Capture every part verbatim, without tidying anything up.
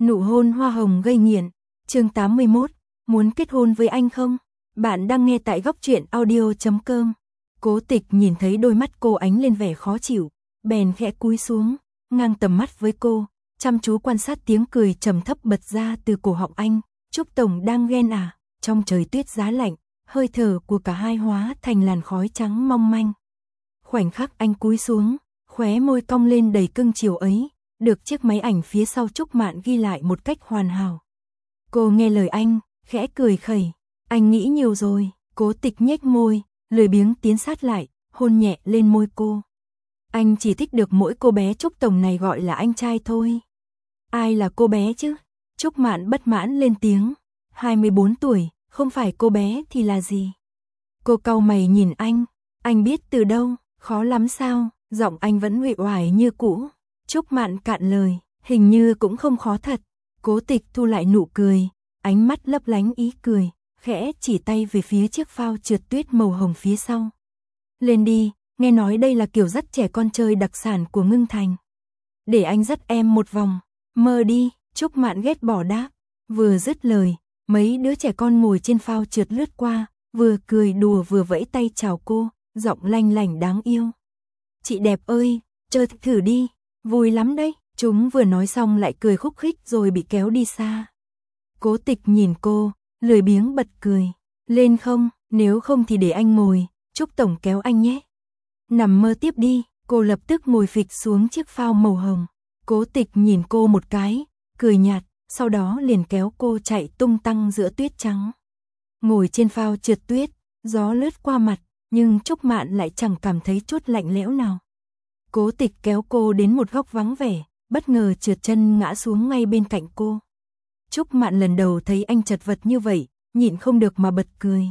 Nụ hôn hoa hồng gây nghiện, chương tám mươi mốt, muốn kết hôn với anh không? Bạn đang nghe tại góc truyện audio chấm com. Cố Tịch nhìn thấy đôi mắt cô ánh lên vẻ khó chịu, bèn khẽ cúi xuống, ngang tầm mắt với cô, chăm chú quan sát tiếng cười trầm thấp bật ra từ cổ họng anh. Trúc Tổng đang ghen à? Trong trời tuyết giá lạnh, hơi thở của cả hai hóa thành làn khói trắng mong manh. Khoảnh khắc anh cúi xuống, khóe môi cong lên đầy cưng chiều ấy, được chiếc máy ảnh phía sau Trúc Mạn ghi lại một cách hoàn hảo. Cô nghe lời anh, khẽ cười khẩy. Anh nghĩ nhiều rồi. Cố Tịch nhếch môi, lười biếng tiến sát lại, hôn nhẹ lên môi cô. Anh chỉ thích được mỗi cô bé Trúc Tổng này gọi là anh trai thôi. Ai là cô bé chứ? Trúc Mạn bất mãn lên tiếng. hai mươi bốn tuổi, không phải cô bé thì là gì? Cô cau mày nhìn anh. Anh biết từ đâu? Khó lắm sao? Giọng anh vẫn uể oải như cũ. Trúc Mạn cạn lời, hình như cũng không khó thật. Cố Tịch thu lại nụ cười, ánh mắt lấp lánh ý cười, khẽ chỉ tay về phía chiếc phao trượt tuyết màu hồng phía sau. Lên đi, nghe nói đây là kiểu dắt trẻ con chơi đặc sản của Ngưng Thành. Để anh dắt em một vòng. Mơ đi, Trúc Mạn ghét bỏ đáp. Vừa dứt lời, mấy đứa trẻ con ngồi trên phao trượt lướt qua, vừa cười đùa vừa vẫy tay chào cô, giọng lanh lảnh đáng yêu. Chị đẹp ơi, chơi thử đi. Vui lắm đấy, chúng vừa nói xong lại cười khúc khích rồi bị kéo đi xa. Cố Tịch nhìn cô, lười biếng bật cười. Lên không, nếu không thì để anh ngồi, Trúc Tổng kéo anh nhé. Nằm mơ tiếp đi, cô lập tức ngồi phịch xuống chiếc phao màu hồng. Cố Tịch nhìn cô một cái, cười nhạt, sau đó liền kéo cô chạy tung tăng giữa tuyết trắng. Ngồi trên phao trượt tuyết, gió lướt qua mặt, nhưng Trúc Mạn lại chẳng cảm thấy chút lạnh lẽo nào. Cố Tịch kéo cô đến một góc vắng vẻ, bất ngờ trượt chân ngã xuống ngay bên cạnh cô. Trúc Mạn lần đầu thấy anh chật vật như vậy, nhịn không được mà bật cười.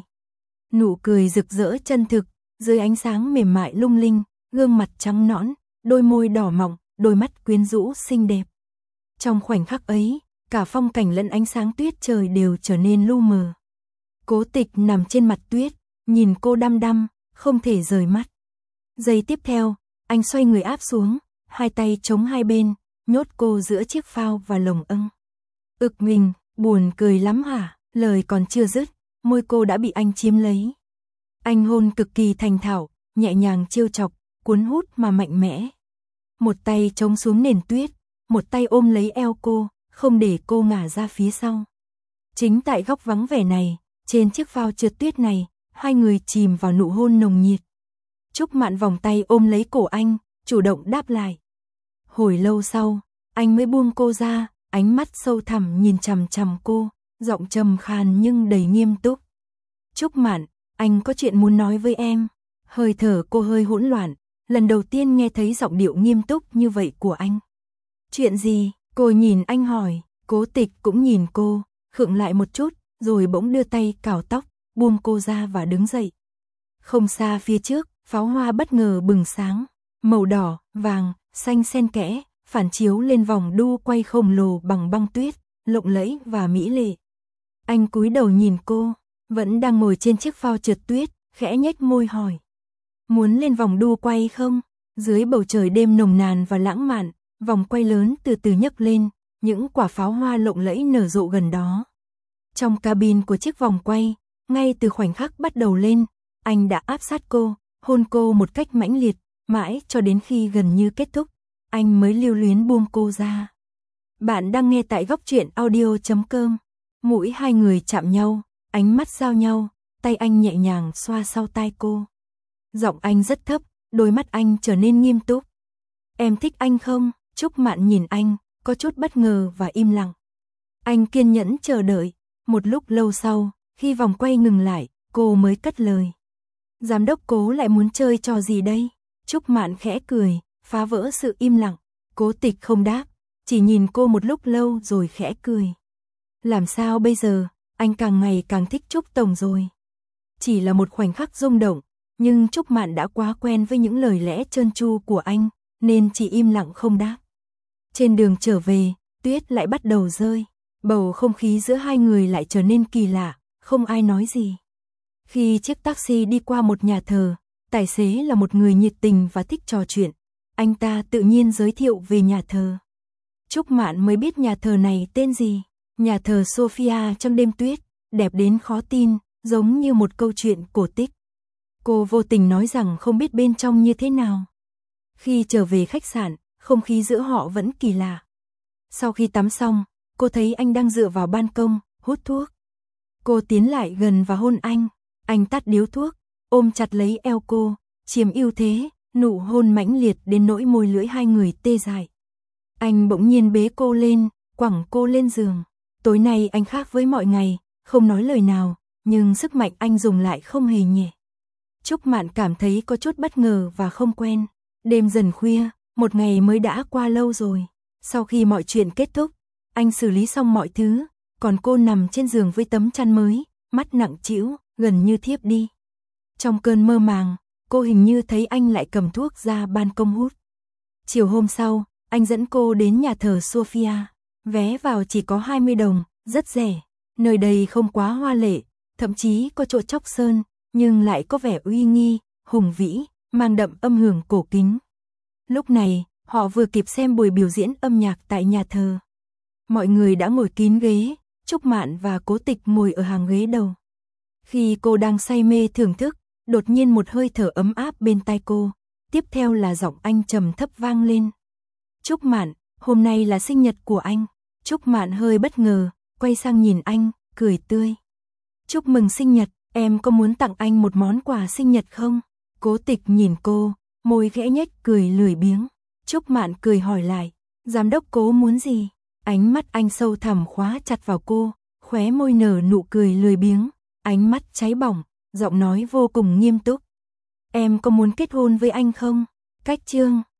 Nụ cười rực rỡ chân thực, dưới ánh sáng mềm mại lung linh, gương mặt trắng nõn, đôi môi đỏ mọng, đôi mắt quyến rũ xinh đẹp. Trong khoảnh khắc ấy, cả phong cảnh lẫn ánh sáng tuyết trời đều trở nên lu mờ. Cố Tịch nằm trên mặt tuyết, nhìn cô đăm đăm, không thể rời mắt. Giây tiếp theo, anh xoay người áp xuống, hai tay chống hai bên, nhốt cô giữa chiếc phao và lồng ưng. Ực mình, buồn cười lắm hả? Lời còn chưa dứt, môi cô đã bị anh chiếm lấy. Anh hôn cực kỳ thành thạo, nhẹ nhàng trêu chọc, cuốn hút mà mạnh mẽ. Một tay chống xuống nền tuyết, một tay ôm lấy eo cô, không để cô ngả ra phía sau. Chính tại góc vắng vẻ này, trên chiếc phao trượt tuyết này, hai người chìm vào nụ hôn nồng nhiệt. Trúc Mạn vòng tay ôm lấy cổ anh, chủ động đáp lại. Hồi lâu sau, anh mới buông cô ra, ánh mắt sâu thẳm nhìn chằm chằm cô, giọng trầm khàn nhưng đầy nghiêm túc. Trúc Mạn, anh có chuyện muốn nói với em. Hơi thở cô hơi hỗn loạn, lần đầu tiên nghe thấy giọng điệu nghiêm túc như vậy của anh. Chuyện gì? Cô nhìn anh hỏi. Cố Tịch cũng nhìn cô, khựng lại một chút, rồi bỗng đưa tay cào tóc, buông cô ra và đứng dậy. Không xa phía trước, pháo hoa bất ngờ bừng sáng, màu đỏ, vàng, xanh xen kẽ, phản chiếu lên vòng đu quay khổng lồ bằng băng tuyết, lộng lẫy và mỹ lệ. Anh cúi đầu nhìn cô, vẫn đang ngồi trên chiếc phao trượt tuyết, khẽ nhếch môi hỏi. Muốn lên vòng đu quay không? Dưới bầu trời đêm nồng nàn và lãng mạn, vòng quay lớn từ từ nhấc lên, những quả pháo hoa lộng lẫy nở rộ gần đó. Trong cabin của chiếc vòng quay, ngay từ khoảnh khắc bắt đầu lên, anh đã áp sát cô, hôn cô một cách mãnh liệt, mãi cho đến khi gần như kết thúc, anh mới lưu luyến buông cô ra. Bạn đang nghe tại góc truyện audio chấm com. Mũi hai người chạm nhau, ánh mắt giao nhau, tay anh nhẹ nhàng xoa sau tai cô. Giọng anh rất thấp, đôi mắt anh trở nên nghiêm túc. Em thích anh không? Trúc Mạn nhìn anh, có chút bất ngờ và im lặng. Anh kiên nhẫn chờ đợi, một lúc lâu sau, khi vòng quay ngừng lại, cô mới cất lời. Giám đốc Cố lại muốn chơi trò gì đây? Trúc Mạn khẽ cười, phá vỡ sự im lặng. Cố Tịch không đáp, chỉ nhìn cô một lúc lâu rồi khẽ cười. Làm sao bây giờ, anh càng ngày càng thích Trúc Tổng rồi. Chỉ là một khoảnh khắc rung động, nhưng Trúc Mạn đã quá quen với những lời lẽ trơn tru của anh, nên chỉ im lặng không đáp. Trên đường trở về, tuyết lại bắt đầu rơi. Bầu không khí giữa hai người lại trở nên kỳ lạ, không ai nói gì. Khi chiếc taxi đi qua một nhà thờ, tài xế là một người nhiệt tình và thích trò chuyện. Anh ta tự nhiên giới thiệu về nhà thờ. Trúc Mạn mới biết nhà thờ này tên gì. Nhà thờ Sophia trong đêm tuyết, đẹp đến khó tin, giống như một câu chuyện cổ tích. Cô vô tình nói rằng không biết bên trong như thế nào. Khi trở về khách sạn, không khí giữa họ vẫn kỳ lạ. Sau khi tắm xong, cô thấy anh đang dựa vào ban công, hút thuốc. Cô tiến lại gần và hôn anh. Anh tắt điếu thuốc, ôm chặt lấy eo cô, chiếm ưu thế, nụ hôn mãnh liệt đến nỗi môi lưỡi hai người tê dại. Anh bỗng nhiên bế cô lên, quẳng cô lên giường. Tối nay anh khác với mọi ngày, không nói lời nào, nhưng sức mạnh anh dùng lại không hề nhẹ. Trúc Mạn cảm thấy có chút bất ngờ và không quen. Đêm dần khuya, một ngày mới đã qua lâu rồi. Sau khi mọi chuyện kết thúc, anh xử lý xong mọi thứ, còn cô nằm trên giường với tấm chăn mới, mắt nặng trĩu, gần như thiếp đi. Trong cơn mơ màng, cô hình như thấy anh lại cầm thuốc ra ban công hút. Chiều hôm sau, anh dẫn cô đến nhà thờ Sophia. Vé vào chỉ có hai mươi đồng, rất rẻ. Nơi đây không quá hoa lệ, thậm chí có chỗ chóc sơn, nhưng lại có vẻ uy nghi, hùng vĩ, mang đậm âm hưởng cổ kính. Lúc này, họ vừa kịp xem buổi biểu diễn âm nhạc tại nhà thờ. Mọi người đã ngồi kín ghế, Trúc Mạn và Cố Tịch ngồi ở hàng ghế đầu. Khi cô đang say mê thưởng thức, đột nhiên một hơi thở ấm áp bên tai cô, tiếp theo là giọng anh trầm thấp vang lên. Trúc Mạn, hôm nay là sinh nhật của anh. Trúc Mạn hơi bất ngờ, quay sang nhìn anh, cười tươi. Chúc mừng sinh nhật, em có muốn tặng anh một món quà sinh nhật không? Cố Tịch nhìn cô, môi khẽ nhếch cười lười biếng. Trúc Mạn cười hỏi lại, giám đốc Cố muốn gì? Ánh mắt anh sâu thẳm khóa chặt vào cô, khóe môi nở nụ cười lười biếng, ánh mắt cháy bỏng, giọng nói vô cùng nghiêm túc. Em có muốn kết hôn với anh không? Cách chương